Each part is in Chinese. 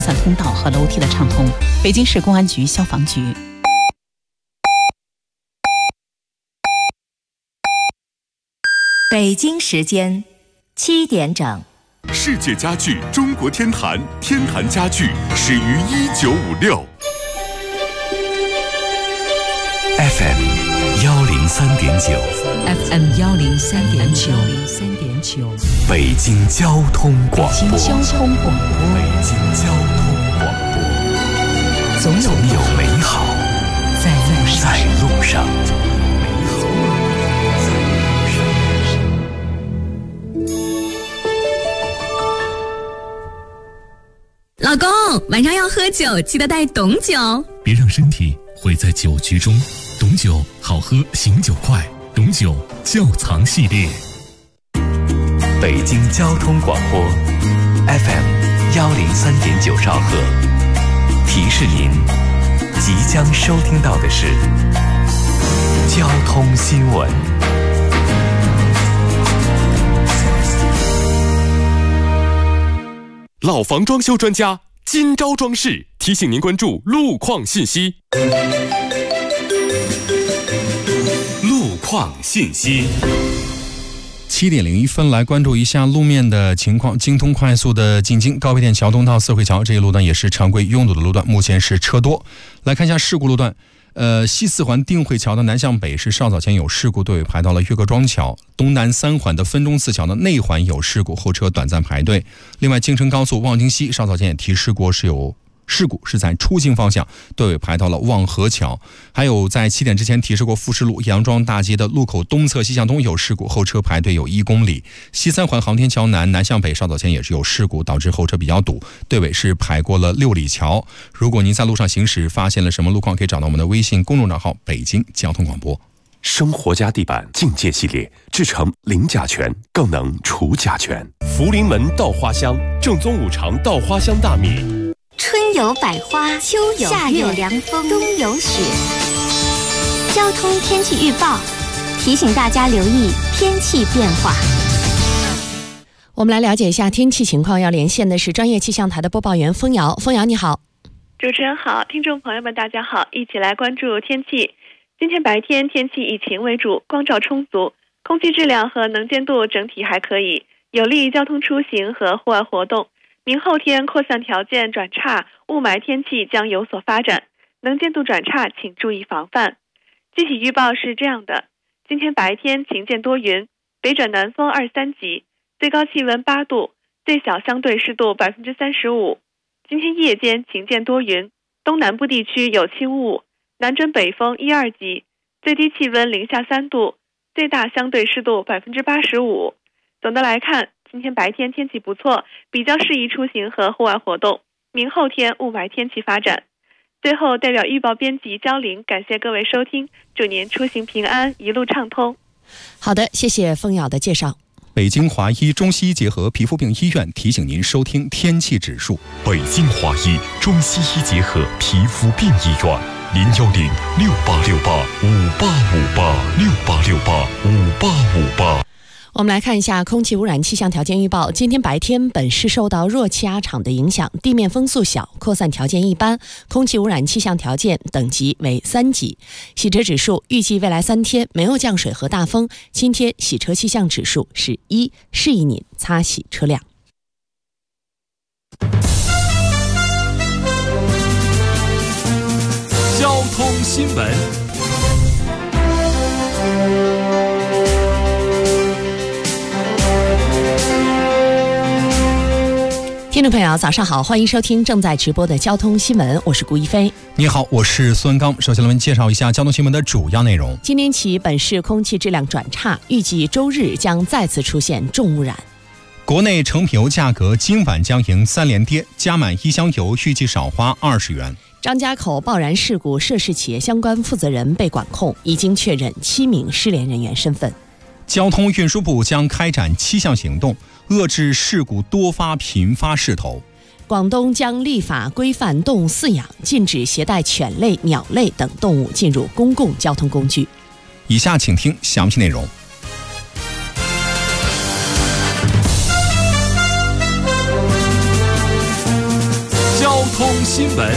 散通道和楼梯的畅通。北京市公安局消防局。 北京时间7点整。 世界家具中国天坛，天坛家具始于1956。FM 103.9 FM 103.9 北京交通广播。 北京交通广播。 北京交通广播。 总有美好在路上。 老公，晚上要喝酒，记得带董酒， 别让身体毁在酒局中。董酒好喝，醒酒快。董酒窖藏系列。 北京交通广播 FM 103.9兆赫，提示您即将收听到的是交通新闻。老房装修专家今朝装饰提醒您关注路况信息。路况信息。 7点01分，来关注一下路面的情况。京通快速的进京高碑店桥东到四惠桥这一路段也是常规拥堵的路段，目前是车多。来看一下事故路段。西四环定慧桥的南向北是稍早前有事故，队尾排到了岳各庄桥。东南3环的分钟寺桥的内环有事故，后车短暂排队。另外，京承高速望京西稍早前也提示过是有事故，是在出京方向，队尾排到了望河桥。还有在7点之前提示过富士路杨庄大街的路口东侧西向东有事故，后车排队有1公里。西3环航天桥南向北稍早前也是有事故，导致后车比较堵，队尾是排过了6里桥。如果您在路上行驶发现了什么路况，可以找到我们的微信公众账号北京交通广播。 生活家地板境界系列，制成零甲醛，更能除甲醛。福临门稻花香，正宗5常稻花香大米。 春有百花，秋有夏有凉风，冬有雪。交通天气预报提醒大家留意天气变化。 我们来了解一下天气情况，要连线的是专业气象台的播报员风瑶。风瑶你好。 主持人好，听众朋友们大家好，一起来关注天气。今天白天天气以晴为主，光照充足，空气质量和能见度整体还可以，有利交通出行和户外活动。明后天扩散条件转差，雾霾天气将有所发展，能见度转差请注意防范。具体预报是这样的：今天白天晴间多云，北转南风2-3级，最高气温8度，最小相对湿度35%。今天夜间晴间多云，东南部地区有轻雾，南转北风1-2级，最低气温零下3度，最大相对湿度85%。总的来看，今天白天天气不错，比较适宜出行和户外活动。明后天雾霾天气发展。最后，代表预报编辑焦玲感谢各位收听，祝您出行平安，一路畅通。 好的，谢谢风瑶的介绍。 北京华医中西医结合皮肤病医院提醒您收听天气指数。 北京华医中西医结合皮肤病医院，010-6868-5858，6868-5858。 我们来看一下空气污染气象条件预报。今天白天本市受到热气压场的影响，地面风速小，扩散条件一般，空气污染气象条件等级为3级。洗车指数预计未来3天没有降水和大风，今天洗车气象指数是1，适宜您擦洗车辆。 交通新闻。 听众朋友早上好，欢迎收听正在直播的交通新闻，我是顾一飞。 你好，我是孙文刚。首先来介绍一下交通新闻的主要内容。 今天起本市空气质量转差，预计周日将再次出现重污染。 国内成品油价格今晚将迎3连跌，加满1箱油预计少花20元。 张家口爆燃事故涉事企业相关负责人被管控，已经确认7名失联人员身份。 交通运输部将开展7项行动，遏制事故多发频发势头。 广东将立法规范动物饲养，禁止携带犬类、鸟类等动物进入公共交通工具。 以下请听详细内容。 交通新闻。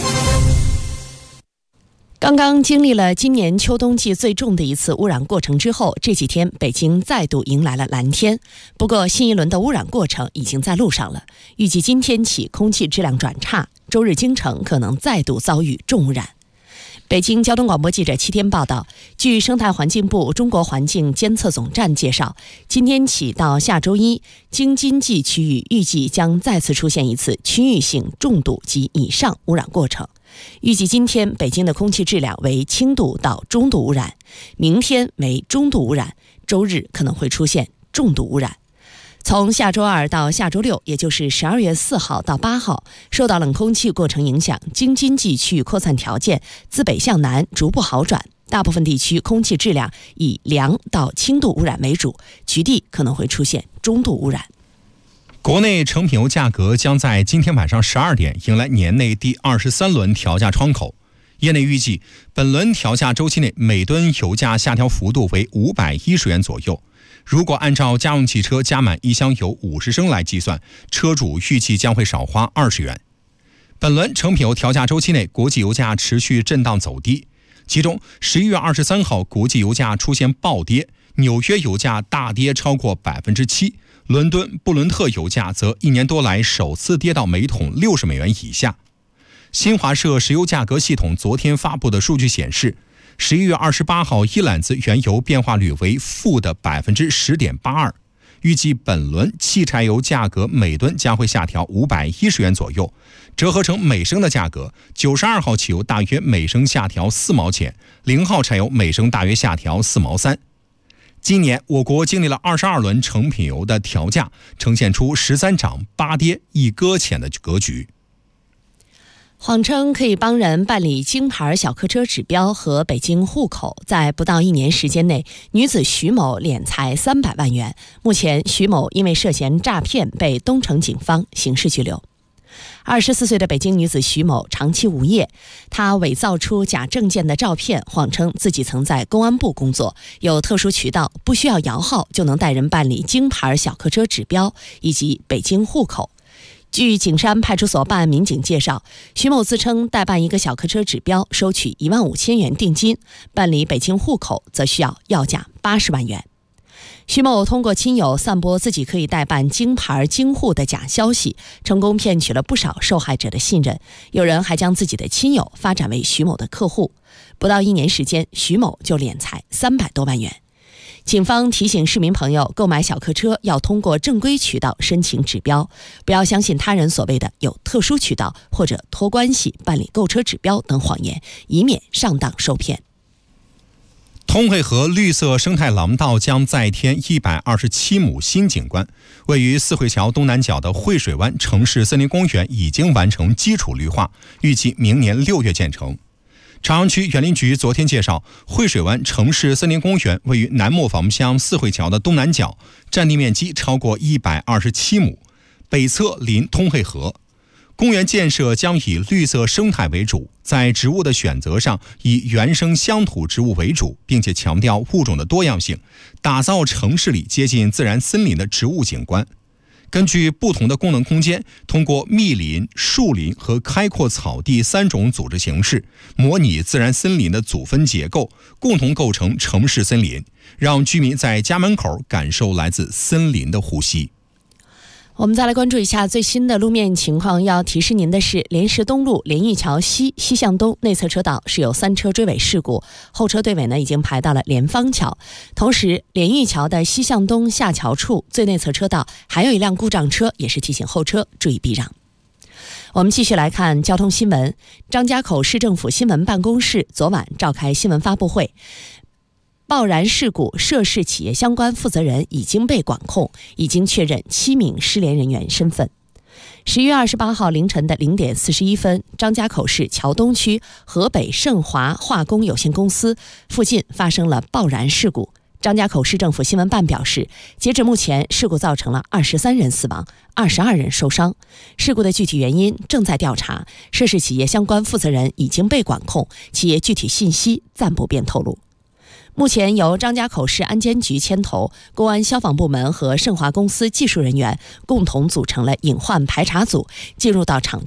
刚刚经历了今年秋冬季最重的一次污染过程之后，这几天北京再度迎来了蓝天。不过新一轮的污染过程已经在路上了，预计今天起空气质量转差，周日京城可能再度遭遇重污染。北京交通广播记者7天报道，据生态环境部中国环境监测总站介绍，今天起到下周一，京津冀区域预计将再次出现一次区域性重度及以上污染过程。预计今天北京的空气质量为轻度到中度污染，明天为中度污染，周日可能会出现重度污染。从下周二到下周六，也就是12月4号到8号，受到冷空气过程影响，京津冀区域扩散条件自北向南逐步好转，大部分地区空气质量以良到轻度污染为主，局地可能会出现中度污染。 国内成品油价格将在今天晚上12点迎来年内第23轮调价窗口。业内预计，本轮调价周期内每吨油价下调幅度为510元左右。如果按照家用汽车加满一箱油50升来计算，车主预计将会少花20元。本轮成品油调价周期内，国际油价持续震荡走低，其中11月23号国际油价出现暴跌，纽约油价大跌超过 7%， 伦敦布伦特油价则1年多来首次跌到每桶60美元以下。新华社石油价格系统昨天发布的数据显示，11月28号一揽子原油变化率为负的 10.82%， 预计本轮汽柴油价格每吨将会下调510元左右，折合成每升的价格，92号汽油大约每升下调4毛钱，0号柴油每升大约下调4毛3。今年我国经历了22轮成品油的调价，呈现出13涨8跌1搁浅的格局。 谎称可以帮人办理京牌小客车指标和北京户口，在不到1年时间内，女子徐某敛财300万元。目前，徐某因为涉嫌诈骗被东城警方刑事拘留。24岁的北京女子徐某长期无业，她伪造出假证件的照片，谎称自己曾在公安部工作，有特殊渠道，不需要摇号就能带人办理京牌小客车指标以及北京户口。据景山派出所办案民警介绍，徐某自称代办一个小客车指标，收取15000元定金，办理北京户口则需要价80万元。徐某通过亲友散播自己可以代办京牌京户的假消息，成功骗取了不少受害者的信任，有人还将自己的亲友发展为徐某的客户。不到1年时间，徐某就敛财300多万元。警方提醒市民朋友，购买小客车要通过正规渠道申请指标，不要相信他人所谓的有特殊渠道或者托关系办理购车指标等谎言，以免上当受骗。 通惠河绿色生态廊道将再添127亩新景观。位于四惠桥东南角的惠水湾城市森林公园已经完成基础绿化，预计明年6月建成。朝阳区园林局昨天介绍，惠水湾城市森林公园位于南磨坊乡四惠桥的东南角，占地面积超过127亩，北侧临通惠河。公园建设将以绿色生态为主，在植物的选择上以原生乡土植物为主，并且强调物种的多样性，打造城市里接近自然森林的植物景观。根据不同的功能空间，通过密林、树林和开阔草地3种组织形式，模拟自然森林的组分结构，共同构成城市森林，让居民在家门口感受来自森林的呼吸。 我们再来关注一下最新的路面情况。要提示您的是，莲石东路连玉桥西向东内侧车道是有3车追尾事故，后车队尾呢已经排到了莲芳桥。同时，连玉桥的西向东下桥处最内侧车道还有一辆故障车，也是提醒后车注意避让。我们继续来看交通新闻。张家口市政府新闻办公室昨晚召开新闻发布会，爆燃事故涉事企业相关负责人已经被管控，已经确认7名失联人员身份。11月28号凌晨的0点41分，张家口市桥东区河北盛华化工有限公司附近发生了爆燃事故。张家口市政府新闻办表示，截至目前，事故造成了23人死亡，22人受伤。事故的具体原因正在调查，涉事企业相关负责人已经被管控，企业具体信息暂不便透露。目前由张家口市安监局牵头，公安消防部门和盛华公司技术人员共同组成了隐患排查组，进入到厂区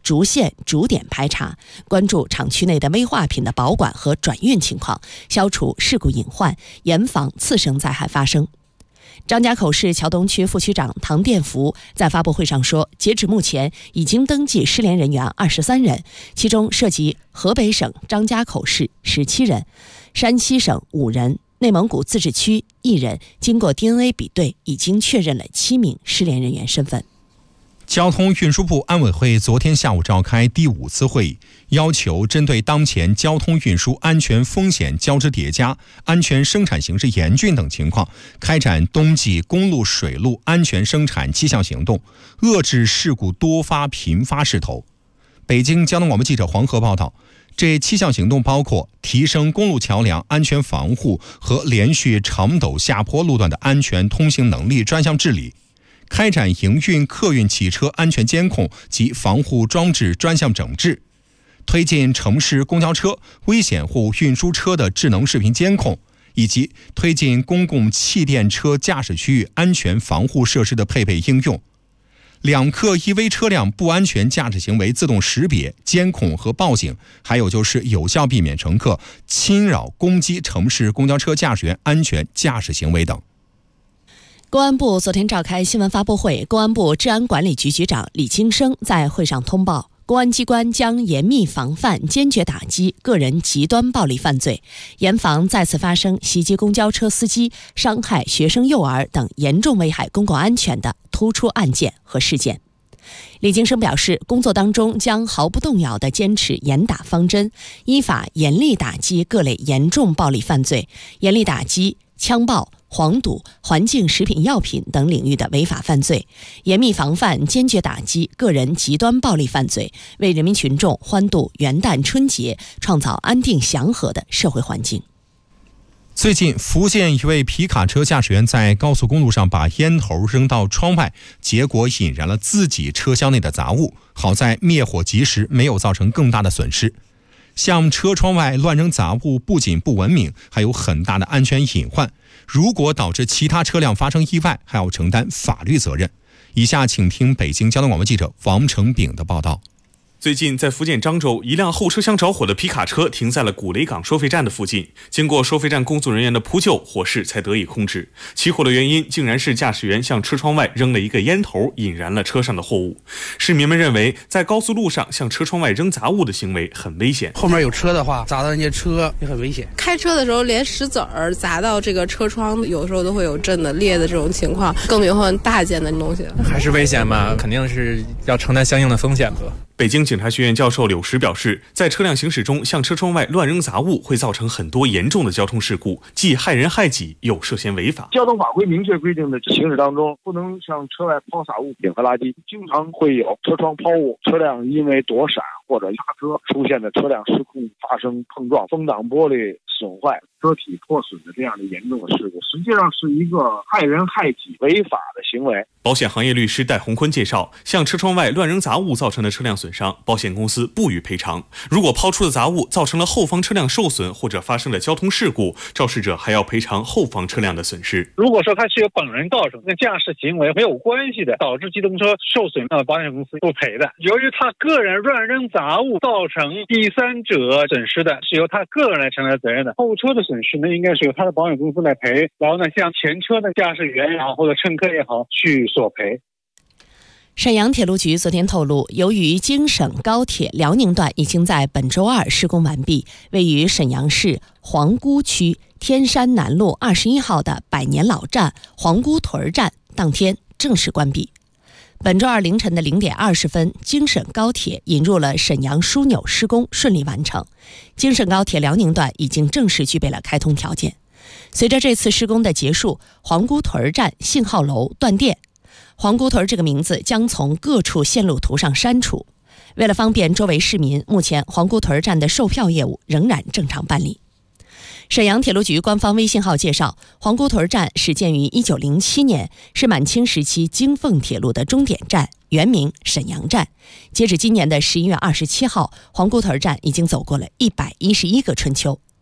逐线逐点排查，关注厂区内的危化品的保管和转运情况，消除事故隐患，严防次生灾害发生。张家口市桥东区副区长唐殿福在发布会上说，截止目前已经登记失联人员23人，其中涉及河北省张家口市17人，山西省5人，内蒙古自治区1人。经过 DNA 比对，已经确认了7名失联人员身份。 交通运输部安委会昨天下午召开第5次会议，要求针对当前交通运输安全风险交织叠加、安全生产形势严峻等情况，开展冬季公路水路安全生产7项行动，遏制事故多发频发势头。北京交通广播记者黄河报道，这7项行动包括提升公路桥梁安全防护和连续长陡下坡路段的安全通行能力专项治理，开展营运客运汽车安全监控及防护装置专项整治，推进城市公交车、危险货物运输车的智能视频监控，以及推进公共气电车驾驶区域安全防护设施的配备应用。2克 EV 车辆不安全驾驶行为自动识别、监控和报警，还有就是有效避免乘客侵扰、攻击城市公交车驾驶员安全驾驶行为等。 公安部昨天召开新闻发布会，公安部治安管理局局长李金生在会上通报，公安机关将严密防范、坚决打击个人极端暴力犯罪，严防再次发生袭击公交车司机、伤害学生幼儿等严重危害公共安全的突出案件和事件。李金生表示，工作当中将毫不动摇地坚持严打方针，依法严厉打击各类严重暴力犯罪，严厉打击枪爆、黄赌、环境食品药品等领域的违法犯罪，严密防范、坚决打击个人极端暴力犯罪，为人民群众欢度元旦春节创造安定祥和的社会环境。 最近，福建一位皮卡车驾驶员在高速公路上把烟头扔到窗外，结果引燃了自己车厢内的杂物，好在灭火及时，没有造成更大的损失。向车窗外乱扔杂物不仅不文明，还有很大的安全隐患，如果导致其他车辆发生意外，还要承担法律责任。以下请听北京交通广播记者王成炳的报道。 最近，在福建漳州，一辆后车厢着火的皮卡车停在了古雷港收费站的附近。经过收费站工作人员的扑救，火势才得以控制。起火的原因竟然是驾驶员向车窗外扔了一个烟头，引燃了车上的货物。市民们认为，在高速路上向车窗外扔杂物的行为很危险。 后面有车的话，砸到人家车也很危险。 开车的时候，连石子儿砸到这个车窗，有时候都会有震的、裂的这种情况，更别况大件的东西。 还是危险嘛，肯定是要承担相应的风险的。 北京警察学院教授柳石表示，在车辆行驶中向车窗外乱扔杂物会造成很多严重的交通事故，既害人害己，又涉嫌违法。 交通法规明确规定的行驶当中，不能向车外抛洒物品和垃圾，经常会有车窗抛物、车辆因为躲闪或者压车出现的车辆失控发生碰撞、风挡玻璃损坏、车体破损的这样的严重的事故，实际上是一个害人害己、违法的行为。 保险行业律师戴洪坤介绍，向车窗外乱扔杂物造成的车辆损伤，保险公司不予赔偿。如果抛出的杂物造成了后方车辆受损或者发生了交通事故，肇事者还要赔偿后方车辆的损失。 如果说他是由本人造成跟驾驶行为没有关系的，导致机动车受损，那保险公司不赔的。由于他个人乱扔杂物造成第三者损失的，是由他个人来承担责任的。后车的损失呢，应该是由他的保险公司来赔，然后呢，向前车的驾驶员也好或者乘客也好去索赔。 沈阳铁路局昨天透露，由于京沈高铁辽宁段已经在本周二施工完毕，位于沈阳市皇姑区天山南路21号的百年老站皇姑屯站当天正式关闭。本周二凌晨的0点20分，京沈高铁引入了沈阳枢纽施工顺利完成，京沈高铁辽宁段已经正式具备了开通条件。随着这次施工的结束，皇姑屯站信号楼断电，皇姑屯这个名字将从各处线路图上删除。为了方便周围市民，目前皇姑屯站的售票业务仍然正常办理。沈阳铁路局官方微信号介绍，皇姑屯站始建于1907年，是满清时期京凤铁路的终点站，原名沈阳站。截止今年的11月27号，皇姑屯站已经走过了111个春秋。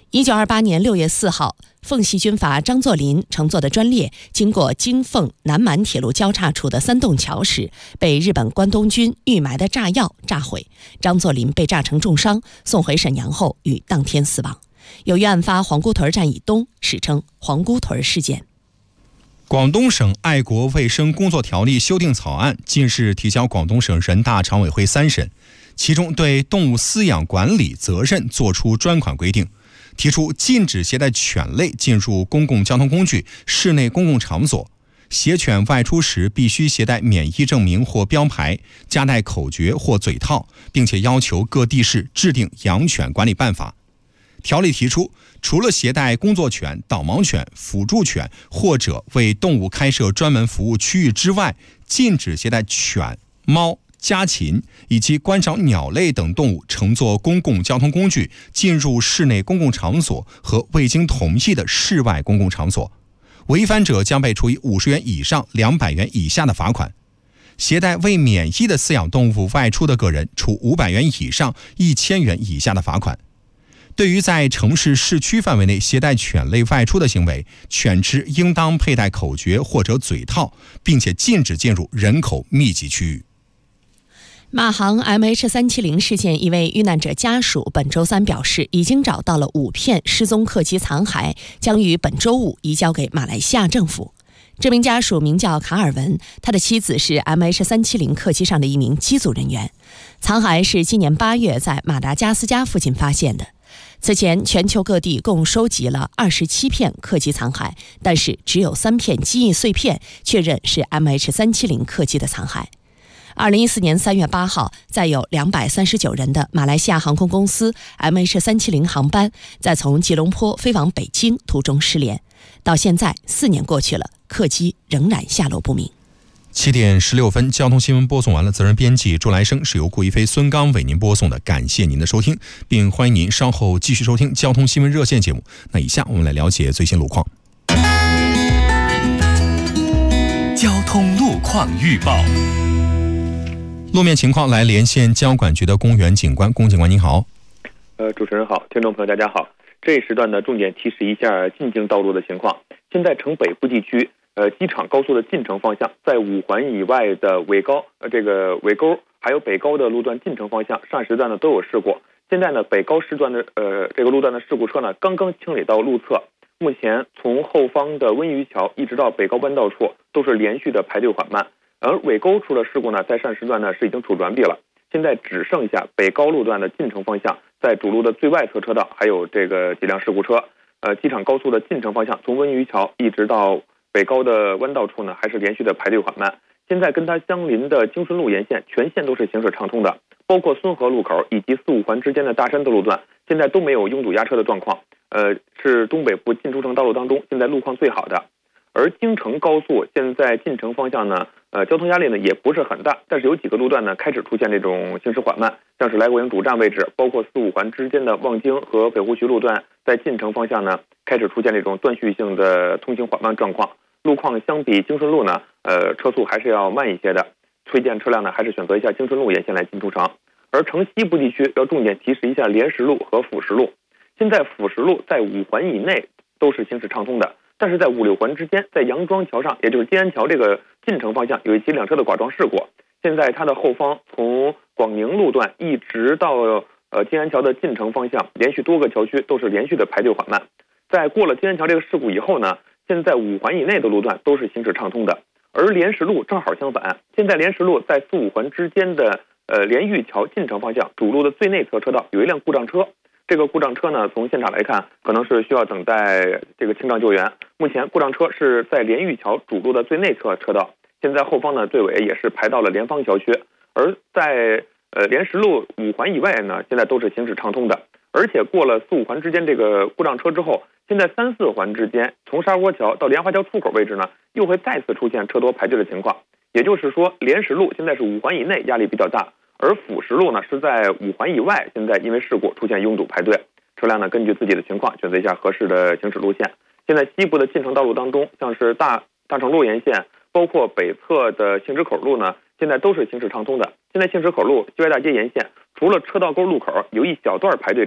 1928年6月4号，奉系军阀张作霖乘坐的专列经过京奉南满铁路交叉处的3洞桥时，被日本关东军预埋的炸药炸毁，张作霖被炸成重伤，送回沈阳后于当天死亡。由于案发黄姑屯站以东，史称黄姑屯事件。 广东省爱国卫生工作条例修订草案近日提交广东省人大常委会3审，其中对动物饲养管理责任作出专款规定，提出禁止携带犬类进入公共交通工具、室内公共场所，携犬外出时必须携带免疫证明或标牌，夹带口诀或嘴套，并且要求各地市制定养犬管理办法。条例提出，除了携带工作犬、导盲犬、辅助犬或者为动物开设专门服务区域之外，禁止携带犬、猫、家禽以及观赏鸟类等动物乘坐公共交通工具进入室内公共场所和未经同意的室外公共场所，违反者将被处以50元以上200元以下的罚款。携带未免疫的饲养动物外出的个人，处500元以上1000元以下的罚款。对于在城市市区范围内携带犬类外出的行为，犬只应当佩戴口诀或者嘴套，并且禁止进入人口密集区域。 马航 MH370 事件，一位遇难者家属本周3表示，已经找到了5片失踪客机残骸，将于本周5移交给马来西亚政府。这名家属名叫卡尔文，他的妻子是 MH370 客机上的一名机组人员。残骸是今年8月在马达加斯加附近发现的。此前，全球各地共收集了27片客机残骸，但是只有3片机翼碎片确认是 MH370 客机的残骸。2014年3月8号，载有239人的马来西亚航空公司 MH370 航班在从吉隆坡飞往北京途中失联，到现在4年过去了，客机仍然下落不明。 7点16分，交通新闻播送完了。责任编辑朱来生，是由顾一飞、孙刚为您播送的。感谢您的收听，并欢迎您稍后继续收听交通新闻热线节目。那以下我们来了解最新路况。 交通路况预报。 路面情况来连线交管局的龚元警官。龚警官您好。 主持人好，听众朋友大家好。这一时段呢，重点提示一下进京道路的情况。现在城北部地区机场高速的进城方向，在5环以外的尾沟还有北高的路段进城方向，上时段呢都有事故。现在呢，北高时段的这个路段的事故车呢刚刚清理到路侧，目前从后方的温榆桥一直到北高弯道处都是连续的排队缓慢。而尾沟处的事故呢，在上时段呢是已经处转避了，现在只剩下北高路段的进城方向，在主路的最外侧车道还有这个几辆事故车。机场高速的进城方向，从温榆桥一直到北高的弯道处呢，还是连续的排队缓慢。现在跟它相邻的京顺路沿线全线都是行驶畅通的，包括孙河路口以及4、5环之间的大山的路段，现在都没有拥堵压车的状况。是东北部进出城道路当中现在路况最好的。而京承高速现在进城方向呢，交通压力呢也不是很大，但是有几个路段呢开始出现这种行驶缓慢，像是来国营主站位置，包括4、5环之间的望京和北湖渠路段，在进城方向呢开始出现这种断续性的通行缓慢状况。路况相比京顺路呢，车速还是要慢一些的，推荐车辆呢还是选择一下京顺路沿线来进出城。而城西部地区要重点提示一下莲石路和辅石路，现在辅石路在5环以内都是行驶畅通的，但是在5、6环之间，在杨庄桥上，也就是金安桥这个进城方向，有一起2车的剐撞事故。现在它的后方从广宁路段一直到金安桥的进城方向，连续多个桥区都是连续的排队缓慢。在过了金安桥这个事故以后呢，现在5环以内的路段都是行驶畅通的。而莲石路正好相反，现在莲石路在4、5环之间的莲玉桥进城方向，主路的最内侧车道有一辆故障车。这个故障车呢，从现场来看，可能是需要等待这个清障救援。目前故障车是在莲玉桥主路的最内侧车道，现在后方呢队尾也是排到了莲芳桥区。而在莲石路5环以外呢，现在都是行驶畅通的。而且过了4、5环之间这个故障车之后，现在3、4环之间，从沙窝桥到莲花桥出口位置呢，又会再次出现车多排队的情况。也就是说，莲石路现在是5环以内压力比较大，而辅石路呢是在5环以外，现在因为事故出现拥堵排队，车辆呢根据自己的情况选择一下合适的行驶路线。现在西部的进城道路当中，像是大城路沿线，包括北侧的杏直口路呢，现在都是行驶畅通的。现在杏直口路西外大街沿线，除了车道沟路口有一小段排队之外，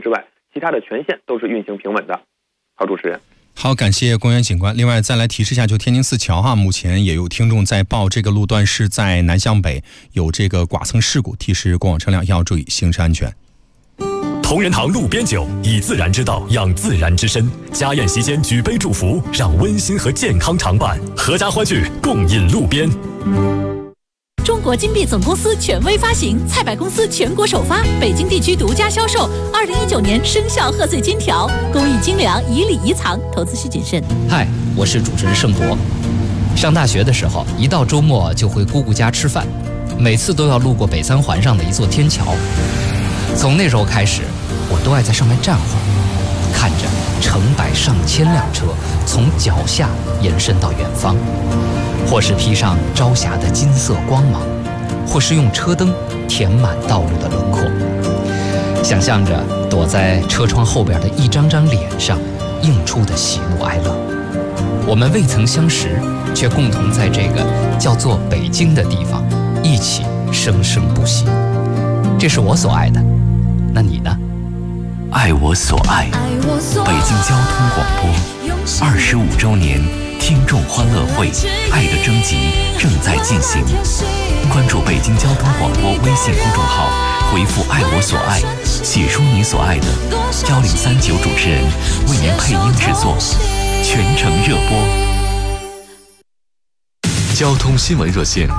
其他的全线都是运行平稳的。好，主持人。 好，感谢公园警官。另外再来提示一下，就天宁寺桥哈，目前也有听众在报这个路段是在南向北有这个剐蹭事故，提示过往车辆要注意行车安全。 同仁堂路边酒，以自然之道养自然之身。家宴席间举杯祝福，让温馨和健康常伴。合家欢聚，共饮路边。 中国金币总公司权威发行，菜百公司全国首发，北京地区独家销售。2019年生肖贺岁金条，工艺精良，以礼仪藏，投资需谨慎。 嗨，我是主持人盛博。上大学的时候，一到周末就回姑姑家吃饭，每次都要路过北三环上的一座天桥。从那时候开始，我都爱在上面站会儿，看着成百上千辆车从脚下延伸到远方，或是披上朝霞的金色光芒，或是用车灯填满道路的轮廓。想象着躲在车窗后边的一张张脸上映出的喜怒哀乐。我们未曾相识，却共同在这个叫做北京的地方一起生生不息。这是我所爱的，那你呢？ 爱我所爱，北京交通广播25周年听众欢乐会爱的征集正在进行，关注北京交通广播微信公众号，回复爱我所爱，写出你所爱的，1039主持人为您配音制作，全程热播。交通新闻热线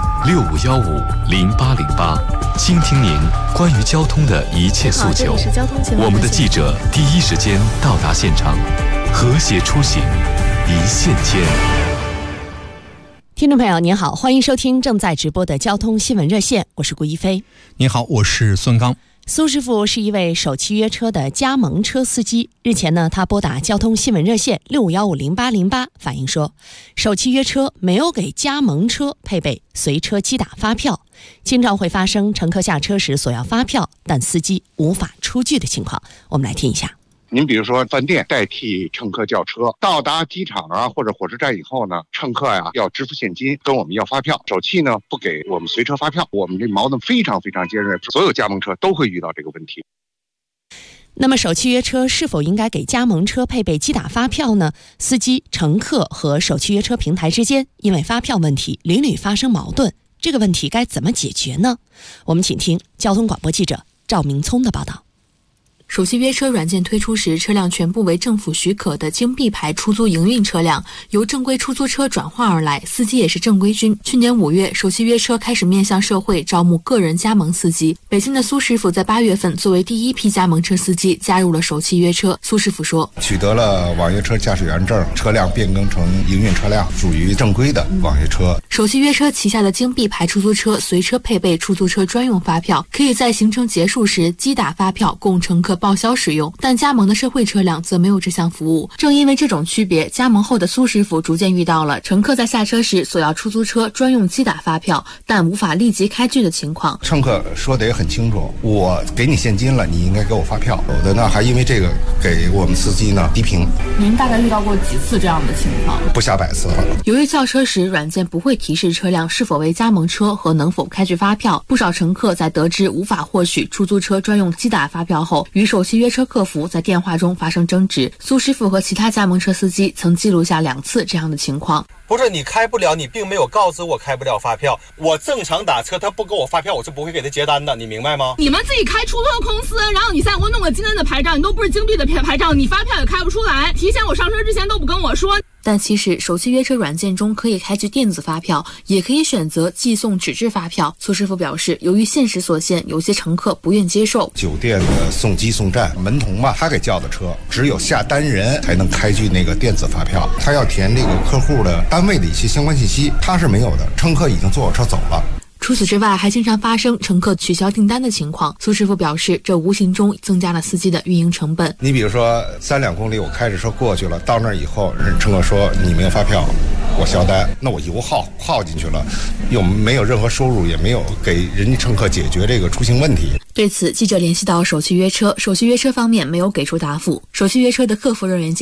65150808，倾听您关于交通的一切诉求。我们的记者第一时间到达现场，和谐出行，一线牵。 听众朋友您好，欢迎收听正在直播的交通新闻热线，我是顾一飞。 你好，我是孙刚。 苏师傅是一位首汽约车的加盟车司机。日前呢，他拨打交通新闻热线65150808，反映说，首汽约车没有给加盟车配备随车机打发票，经常会发生乘客下车时索要发票，但司机无法出具的情况。我们来听一下。 您比如说饭店代替乘客叫车，到达机场啊或者火车站以后呢，乘客呀要支付现金，跟我们要发票，首汽呢不给我们随车发票，我们这矛盾非常非常尖锐，所有加盟车都会遇到这个问题。 那么首汽约车是否应该给加盟车配备机打发票呢？司机、乘客和首汽约车平台之间因为发票问题屡屡发生矛盾，这个问题该怎么解决呢？我们请听交通广播记者赵明聪的报道。 首汽约车软件推出时，车辆全部为政府许可的京 B 牌出租营运车辆，由正规出租车转化而来，司机也是正规军。去年5月，首汽约车开始面向社会招募个人加盟司机。北京的苏师傅在8月份作为第一批加盟车司机加入了首汽约车。苏师傅说， 取得了网约车驾驶员证，车辆变更成营运车辆，属于正规的网约车。 首汽约车旗下的京 B 牌出租车随车配备出租车专用发票，可以在行程结束时机打发票供乘客报销使用，但加盟的社会车辆则没有这项服务。正因为这种区别，加盟后的苏师傅逐渐遇到了乘客在下车时索要出租车专用机打发票，但无法立即开具的情况。 乘客说的也很清楚，我给你现金了，你应该给我发票。有的呢还因为这个给我们司机呢低评。 您大概遇到过几次这样的情况？ 不下100次了。 由于叫车时软件不会提示车辆是否为加盟车和能否开具发票，不少乘客在得知无法获取出租车专用机打发票后，与首汽约车客服在电话中发生争执。苏师傅和其他加盟车司机曾记录下2次这样的情况。 不是你开不了，你并没有告知我开不了发票，我正常打车，他不给我发票，我是不会给他接单的，你明白吗？ 你们自己开出租车公司，然后你再给我弄个今天的牌照，你都不是京 B 的牌照，你发票也开不出来，提前我上车之前都不跟我说。 但其实首汽约车软件中可以开具电子发票，也可以选择寄送纸质发票。苏师傅表示，由于现实所限，有些乘客不愿接受。 酒店的送机送站门童吧，他给叫的车，只有下单人才能开具那个电子发票，他要填这个客户的单位的一些相关信息，他是没有的。乘客已经坐我车走了。 除此之外，还经常发生乘客取消订单的情况。苏师傅表示，这无形中增加了司机的运营成本。 你比如说3-2公里，我开着车过去了，到那儿以后，乘客说你没有发票，我销单，那我油耗进去了，又没有任何收入，也没有给人家乘客解决这个出行问题。 对此，记者联系到首汽约车，首汽约车方面没有给出答复。首汽约车的客服人员建议，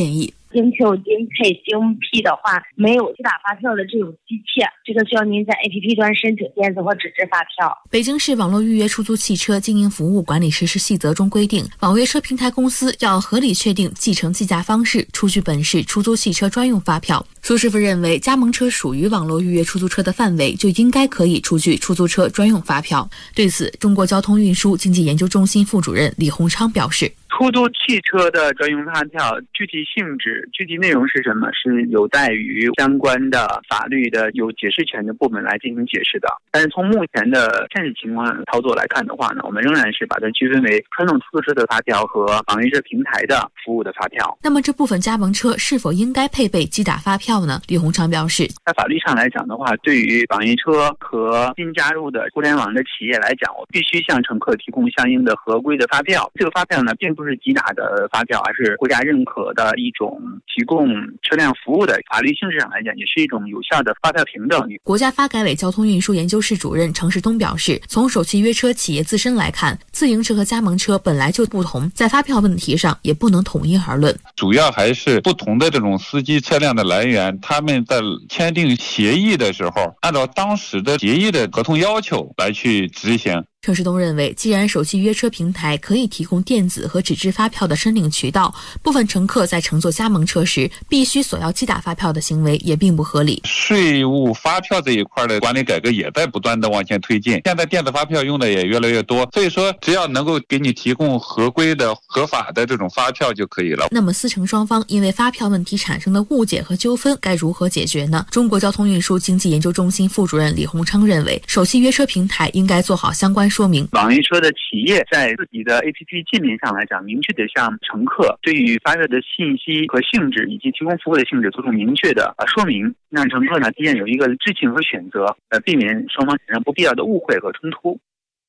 应票应配应批的话，没有机打发票的这种机器，这个需要您在 APP 端申请电子或纸质发票。 北京市网络预约出租汽车经营服务管理实施细则中规定，网约车平台公司要合理确定继承计价方式，出具本市出租汽车专用发票。苏师傅认为，加盟车属于网络预约出租车的范围，就应该可以出具出租车专用发票。对此，中国交通运输经济研究中心副主任李洪昌表示， 出租汽车的专用发票具体性质、具体内容是什么，是有待于相关的法律的有解释权的部门来进行解释的。但是从目前的现实情况操作来看的话呢，我们仍然是把它区分为传统出租车的发票和网约车平台的服务的发票。 那么这部分加盟车是否应该配备机打发票呢？李洪昌表示， 在法律上来讲的话，对于网约车和新加入的互联网的企业来讲，我必须向乘客提供相应的合规的发票。这个发票呢，并不是机打的发票，而是国家认可的一种提供车辆服务的，法律性质上来讲，也是一种有效的发票凭证。 国家发改委交通运输研究室主任程世东表示，从首汽约车企业自身来看，自营车和加盟车本来就不同，在发票问题上也不能统一而论。 主要还是不同的这种司机车辆的来源，他们在签订协议的时候，按照当时的协议的合同要求来去执行。 程世东认为，既然首汽约车平台可以提供电子和纸质发票的申领渠道，部分乘客在乘坐加盟车时必须索要机打发票的行为也并不合理。 税务发票这一块的管理改革也在不断的往前推进，现在电子发票用的也越来越多，所以说只要能够给你提供合规的合法的这种发票就可以了。 那么司乘双方因为发票问题产生的误解和纠纷该如何解决呢？中国交通运输经济研究中心副主任李洪昌认为，首汽约车平台应该做好相关说明。 网约车的企业在自己的 APP 界面上来讲，明确的向乘客对于发票的信息和性质以及提供服务的性质做出明确的说明，让乘客呢提前有一个知情和选择，避免双方产生不必要的误会和冲突。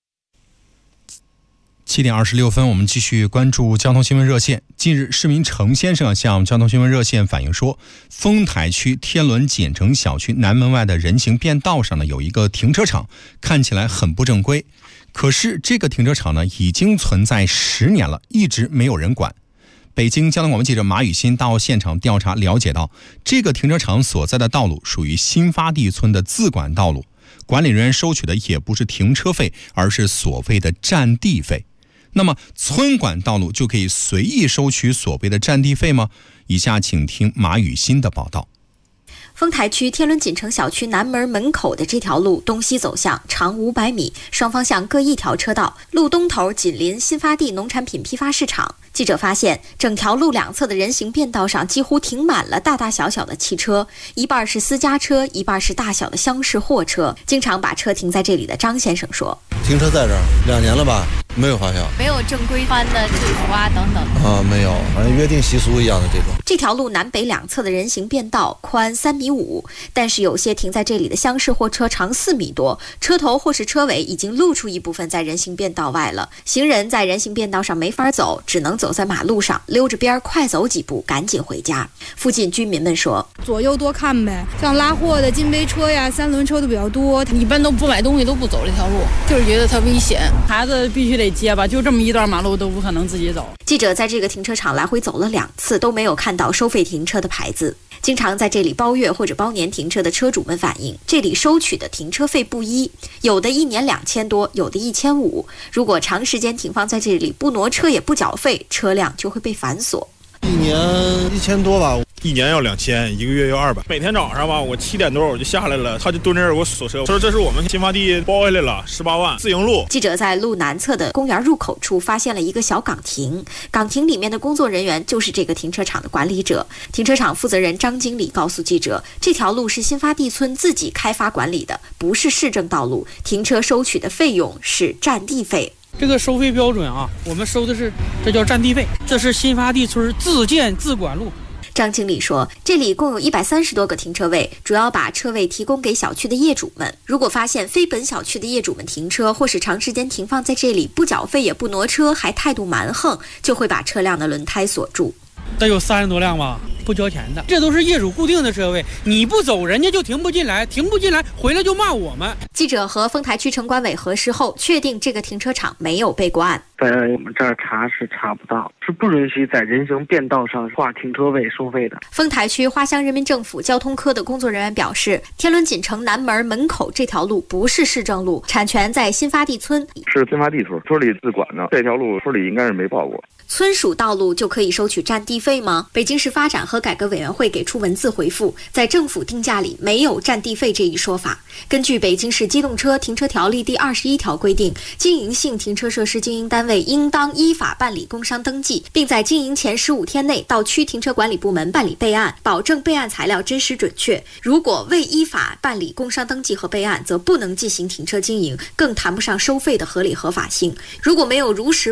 7点26分，我们继续关注交通新闻热线。近日，市民程先生向交通新闻热线反映说，丰台区天伦锦城小区南门外的人行便道上呢有一个停车场，看起来很不正规。可是这个停车场呢已经存在10年了，一直没有人管。北京交通广播记者马雨欣到现场调查了解到，这个停车场所在的道路属于新发地村的自管道路，管理人员收取的也不是停车费，而是所谓的占地费。那么村管道路就可以随意收取所谓的占地费吗？以下请听马雨欣的报道。 丰台区天伦锦城小区南门门口的这条路东西走向，长500米，双方向各一条车道，路东头紧邻新发地农产品批发市场。记者发现，整条路两侧的人行便道上几乎停满了大大小小的汽车，一半是私家车，一半是大小的厢式货车。经常把车停在这里的张先生说：“ 停车在这儿2年了吧，没有发票， 没有正规穿的制服啊等等没有，好像约定习俗一样的这种。” 这条路南北两侧的人行便道宽3.5米，但是有些停在这里的厢式货车长4米多，车头或是车尾已经露出一部分在人行便道外了。行人在人行便道上没法走，只能走在马路上，溜着边快走几步，赶紧回家。附近居民们说：“ 左右多看呗，像拉货的金杯车呀、3轮车都比较多，一般都不买东西都不走这条路，就是觉得它危险，孩子必须得接吧，就这么一段马路都不可能自己走。” 记者在这个停车场来回走了2次，都没有看到收费停车的牌子。经常在这里包月或者包年停车的车主们反映，这里收取的停车费不一，有的1年2000多，有的1500。如果长时间停放在这里，不挪车也不缴费，车辆就会被反锁。 1年1000多吧。 1年要2000，一个月要200。每天早上吧，我7点多我就下来了，他就蹲那儿给我锁车，说这是我们新发地包下来了，18万自营路。 记者在路南侧的公园入口处发现了一个小岗亭，岗亭里面的工作人员就是这个停车场的管理者。停车场负责人张经理告诉记者，这条路是新发地村自己开发管理的，不是市政道路，停车收取的费用是占地费。 这个收费标准啊，我们收的是这叫占地费，这是新发地村自建自管路。 张经理说，这里共有130多个停车位，主要把车位提供给小区的业主们。如果发现非本小区的业主们停车或是长时间停放在这里，不缴费也不挪车，还态度蛮横，就会把车辆的轮胎锁住。 得有30多辆吧，不交钱的，这都是业主固定的车位，你不走人家就停不进来，停不进来回来就骂我们。 记者和丰台区城管委核实后，确定这个停车场没有被过案。 在我们这儿查是查不到，是不允许在人行便道上挂停车位收费的。 丰台区花乡人民政府交通科的工作人员表示，天伦锦城南门门口这条路不是市政路，产权在新发地村， 是新发地村，村里自管的。这条路村里应该是没报过。 村属道路就可以收取占地费吗？北京市发展和改革委员会给出文字回复，在政府定价里没有占地费这一说法。根据北京市机动车停车条例第21条规定，经营性停车设施经营单位应当依法办理工商登记，并在经营前15天内到区停车管理部门办理备案，保证备案材料真实准确。如果未依法办理工商登记和备案，则不能进行停车经营，更谈不上收费的合理合法性。如果没有如实